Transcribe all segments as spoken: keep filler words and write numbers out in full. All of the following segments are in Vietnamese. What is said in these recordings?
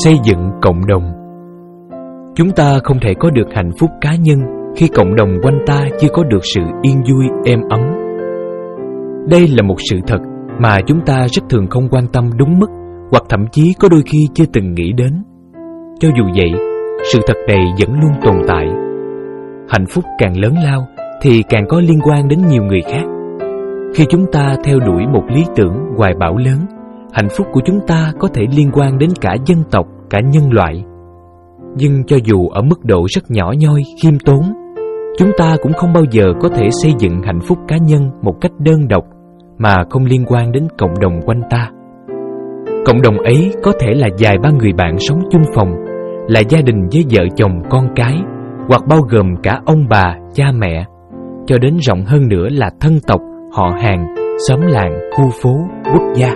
Xây dựng cộng đồng. Chúng ta không thể có được hạnh phúc cá nhân khi cộng đồng quanh ta chưa có được sự yên vui, êm ấm. Đây là một sự thật mà chúng ta rất thường không quan tâm đúng mức, hoặc thậm chí có đôi khi chưa từng nghĩ đến. Cho dù vậy, sự thật này vẫn luôn tồn tại. Hạnh phúc càng lớn lao thì càng có liên quan đến nhiều người khác. Khi chúng ta theo đuổi một lý tưởng hoài bão lớn, hạnh phúc của chúng ta có thể liên quan đến cả dân tộc, cả nhân loại. Nhưng cho dù ở mức độ rất nhỏ nhoi, khiêm tốn, chúng ta cũng không bao giờ có thể xây dựng hạnh phúc cá nhân một cách đơn độc mà không liên quan đến cộng đồng quanh ta. Cộng đồng ấy có thể là vài ba người bạn sống chung phòng, là gia đình với vợ chồng con cái, hoặc bao gồm cả ông bà, cha mẹ, cho đến rộng hơn nữa là thân tộc, họ hàng, xóm làng, khu phố, quốc gia.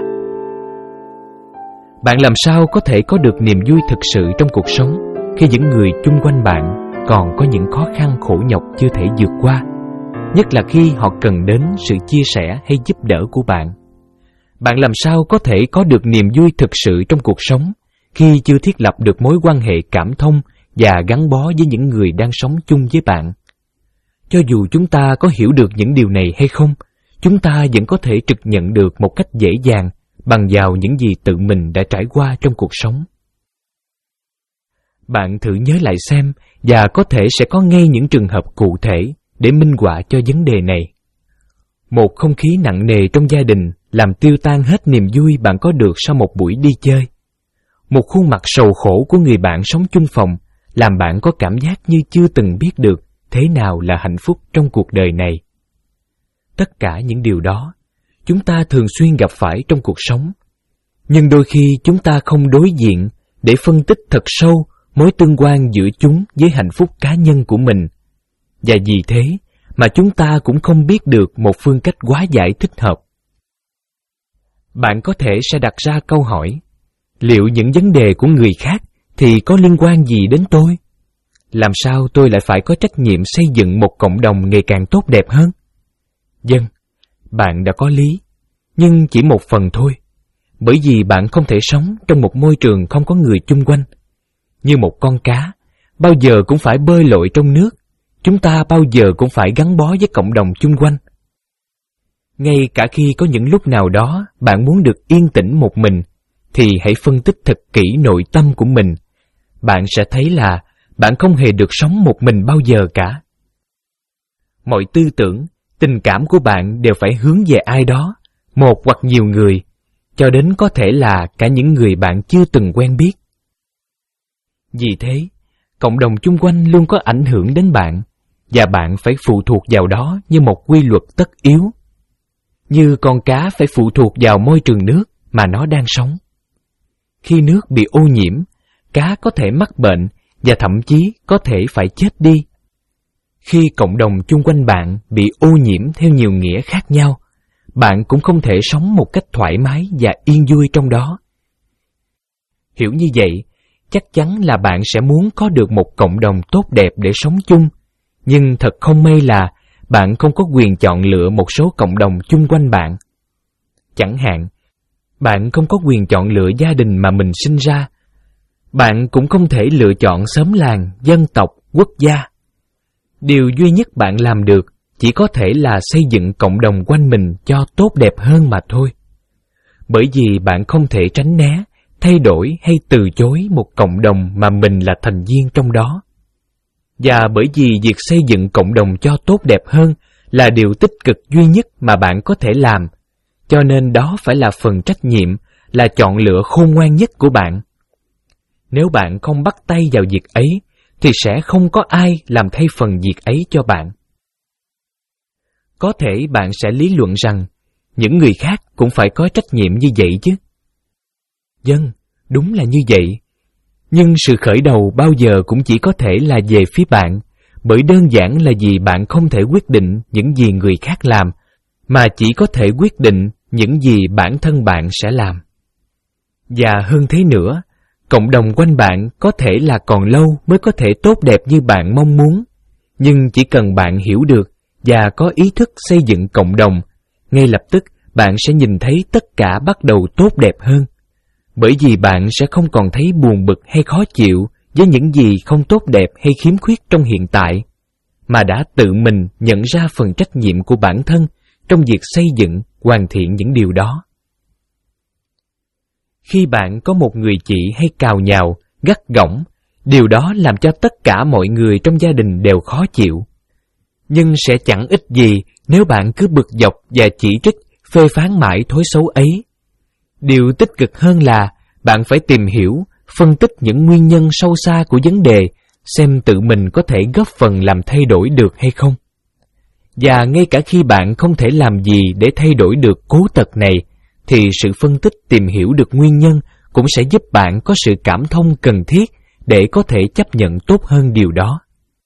Bạn làm sao có thể có được niềm vui thực sự trong cuộc sống khi những người chung quanh bạn còn có những khó khăn khổ nhọc chưa thể vượt qua, nhất là khi họ cần đến sự chia sẻ hay giúp đỡ của bạn? Bạn làm sao có thể có được niềm vui thực sự trong cuộc sống khi chưa thiết lập được mối quan hệ cảm thông và gắn bó với những người đang sống chung với bạn? Cho dù chúng ta có hiểu được những điều này hay không, chúng ta vẫn có thể trực nhận được một cách dễ dàng bằng vào những gì tự mình đã trải qua trong cuộc sống. Bạn thử nhớ lại xem, và có thể sẽ có ngay những trường hợp cụ thể để minh họa cho vấn đề này. Một không khí nặng nề trong gia đình làm tiêu tan hết niềm vui bạn có được sau một buổi đi chơi. Một khuôn mặt sầu khổ của người bạn sống chung phòng làm bạn có cảm giác như chưa từng biết được thế nào là hạnh phúc trong cuộc đời này. Tất cả những điều đó chúng ta thường xuyên gặp phải trong cuộc sống, nhưng đôi khi chúng ta không đối diện để phân tích thật sâu mối tương quan giữa chúng với hạnh phúc cá nhân của mình. Và vì thế mà chúng ta cũng không biết được một phương cách hóa giải thích hợp. Bạn có thể sẽ đặt ra câu hỏi: liệu những vấn đề của người khác thì có liên quan gì đến tôi? Làm sao tôi lại phải có trách nhiệm xây dựng một cộng đồng ngày càng tốt đẹp hơn? Vâng, bạn đã có lý, nhưng chỉ một phần thôi. Bởi vì bạn không thể sống trong một môi trường không có người chung quanh. Như một con cá, bao giờ cũng phải bơi lội trong nước, chúng ta bao giờ cũng phải gắn bó với cộng đồng chung quanh. Ngay cả khi có những lúc nào đó bạn muốn được yên tĩnh một mình, thì hãy phân tích thật kỹ nội tâm của mình. Bạn sẽ thấy là bạn không hề được sống một mình bao giờ cả. Mọi tư tưởng, tình cảm của bạn đều phải hướng về ai đó, một hoặc nhiều người, cho đến có thể là cả những người bạn chưa từng quen biết. Vì thế, cộng đồng chung quanh luôn có ảnh hưởng đến bạn, và bạn phải phụ thuộc vào đó như một quy luật tất yếu. Như con cá phải phụ thuộc vào môi trường nước mà nó đang sống. Khi nước bị ô nhiễm, cá có thể mắc bệnh và thậm chí có thể phải chết đi. Khi cộng đồng chung quanh bạn bị ô nhiễm theo nhiều nghĩa khác nhau, bạn cũng không thể sống một cách thoải mái và yên vui trong đó. Hiểu như vậy, chắc chắn là bạn sẽ muốn có được một cộng đồng tốt đẹp để sống chung, nhưng thật không may là bạn không có quyền chọn lựa một số cộng đồng chung quanh bạn. Chẳng hạn, bạn không có quyền chọn lựa gia đình mà mình sinh ra. Bạn cũng không thể lựa chọn xóm làng, dân tộc, quốc gia. Điều duy nhất bạn làm được chỉ có thể là xây dựng cộng đồng quanh mình cho tốt đẹp hơn mà thôi. Bởi vì bạn không thể tránh né, thay đổi hay từ chối một cộng đồng mà mình là thành viên trong đó. Và bởi vì việc xây dựng cộng đồng cho tốt đẹp hơn là điều tích cực duy nhất mà bạn có thể làm, cho nên đó phải là phần trách nhiệm, là chọn lựa khôn ngoan nhất của bạn. Nếu bạn không bắt tay vào việc ấy, thì sẽ không có ai làm thay phần việc ấy cho bạn. Có thể bạn sẽ lý luận rằng những người khác cũng phải có trách nhiệm như vậy chứ. Vâng, đúng là như vậy. Nhưng sự khởi đầu bao giờ cũng chỉ có thể là về phía bạn, bởi đơn giản là vì bạn không thể quyết định những gì người khác làm, mà chỉ có thể quyết định những gì bản thân bạn sẽ làm. Và hơn thế nữa, cộng đồng quanh bạn có thể là còn lâu mới có thể tốt đẹp như bạn mong muốn, nhưng chỉ cần bạn hiểu được và có ý thức xây dựng cộng đồng, ngay lập tức bạn sẽ nhìn thấy tất cả bắt đầu tốt đẹp hơn. bởi vì bạn sẽ không còn thấy buồn bực hay khó chịu với những gì không tốt đẹp hay khiếm khuyết trong hiện tại, mà đã tự mình nhận ra phần trách nhiệm của bản thân trong việc xây dựng, hoàn thiện những điều đó. Khi bạn có một người chị hay cào nhào, gắt gỏng, điều đó làm cho tất cả mọi người trong gia đình đều khó chịu. Nhưng sẽ chẳng ích gì nếu bạn cứ bực dọc và chỉ trích, phê phán mãi thói xấu ấy. Điều tích cực hơn là bạn phải tìm hiểu, phân tích những nguyên nhân sâu xa của vấn đề, xem tự mình có thể góp phần làm thay đổi được hay không. Và ngay cả khi bạn không thể làm gì để thay đổi được cố tật này, thì sự phân tích tìm hiểu được nguyên nhân cũng sẽ giúp bạn có sự cảm thông cần thiết để có thể chấp nhận tốt hơn điều đó.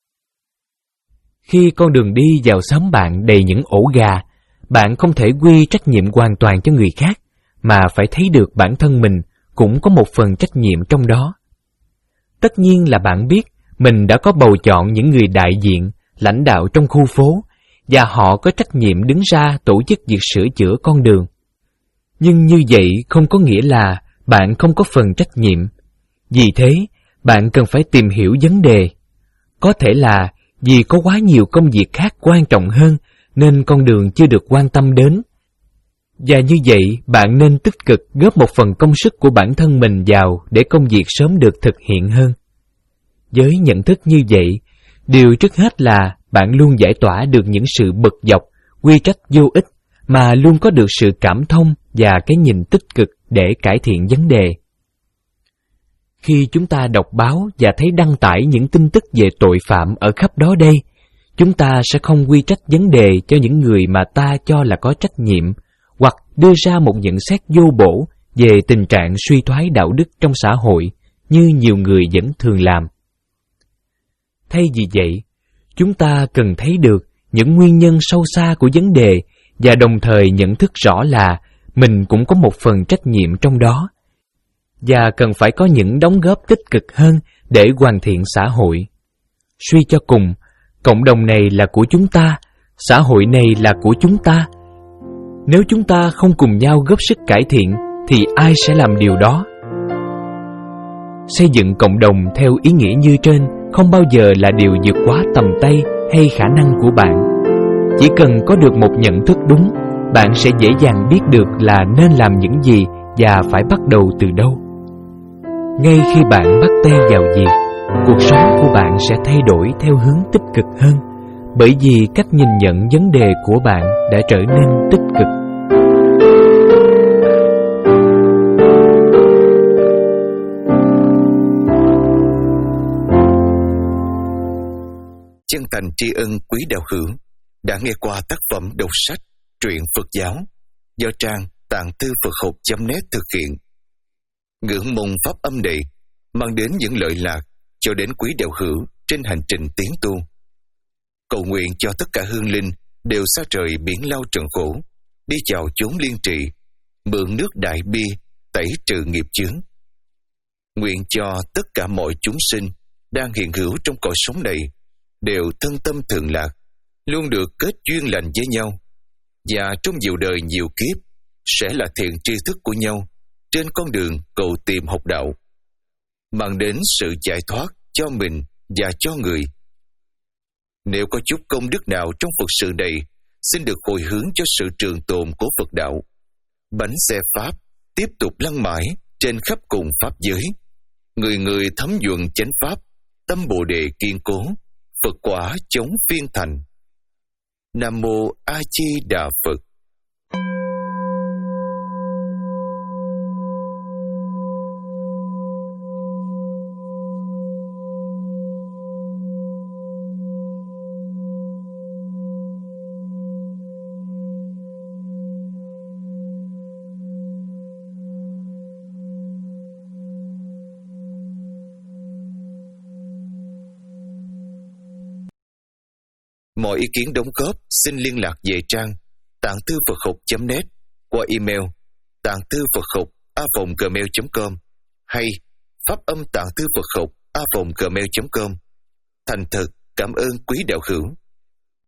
Khi con đường đi vào xóm bạn đầy những ổ gà, bạn không thể quy trách nhiệm hoàn toàn cho người khác, mà phải thấy được bản thân mình cũng có một phần trách nhiệm trong đó. Tất nhiên là bạn biết mình đã có bầu chọn những người đại diện, lãnh đạo trong khu phố, và họ có trách nhiệm đứng ra tổ chức việc sửa chữa con đường. Nhưng như vậy không có nghĩa là bạn không có phần trách nhiệm. Vì thế, bạn cần phải tìm hiểu vấn đề. Có thể là vì có quá nhiều công việc khác quan trọng hơn nên con đường chưa được quan tâm đến. Và như vậy, bạn nên tích cực góp một phần công sức của bản thân mình vào để công việc sớm được thực hiện hơn. Với nhận thức như vậy, điều trước hết là bạn luôn giải tỏa được những sự bực dọc, quy trách vô ích, mà luôn có được sự cảm thông và cái nhìn tích cực để cải thiện vấn đề. Khi chúng ta đọc báo và thấy đăng tải những tin tức về tội phạm ở khắp đó đây, chúng ta sẽ không quy trách vấn đề cho những người mà ta cho là có trách nhiệm, hoặc đưa ra một nhận xét vô bổ về tình trạng suy thoái đạo đức trong xã hội như nhiều người vẫn thường làm. Thay vì vậy, chúng ta cần thấy được những nguyên nhân sâu xa của vấn đề và đồng thời nhận thức rõ là mình cũng có một phần trách nhiệm trong đó, và cần phải có những đóng góp tích cực hơn để hoàn thiện xã hội. Suy cho cùng, cộng đồng này là của chúng ta, xã hội này là của chúng ta. Nếu chúng ta không cùng nhau góp sức cải thiện, thì ai sẽ làm điều đó? Xây dựng cộng đồng theo ý nghĩa như trên không bao giờ là điều vượt quá tầm tay hay khả năng của bạn. Chỉ cần có được một nhận thức đúng, bạn sẽ dễ dàng biết được là nên làm những gì và phải bắt đầu từ đâu. Ngay khi bạn bắt tay vào việc, cuộc sống của bạn sẽ thay đổi theo hướng tích cực hơn, bởi vì cách nhìn nhận vấn đề của bạn đã trở nên tích cực. Chân thành tri ân quý đạo hữu đã nghe qua tác phẩm đọc sách Truyện Phật giáo do trang tạng thư Phật học chấm net thực hiện. Ngưỡng mong pháp âm này mang đến những lợi lạc cho đến quý đạo hữu trên hành trình tiến tu. Cầu nguyện cho tất cả hương linh đều xa trời biển lao trần khổ, đi chào chốn liên trị, mượn nước đại bi tẩy trừ nghiệp chướng. Nguyện cho tất cả mọi chúng sinh đang hiện hữu trong cõi sống này đều thân tâm thường lạc, luôn được kết duyên lành với nhau, và trong nhiều đời nhiều kiếp sẽ là thiện tri thức của nhau trên con đường cầu tìm học đạo, mang đến sự giải thoát cho mình và cho người. Nếu có chút công đức nào trong Phật sự này, xin được hồi hướng cho sự trường tồn của Phật đạo. Bánh xe Pháp tiếp tục lăn mãi trên khắp cùng Pháp giới. Người người thấm nhuận chánh Pháp, tâm Bồ Đề kiên cố, Phật quả chống phiên thành. Nam Mô A Di Đà Phật. Mọi ý kiến đóng góp xin liên lạc về trang tạng thư Phật học chấm net qua email tạng thư Phật học a còng gmail chấm com hay pháp âm tạng thư Phật học a còng gmail chấm com. Thành thật cảm ơn quý đạo hữu.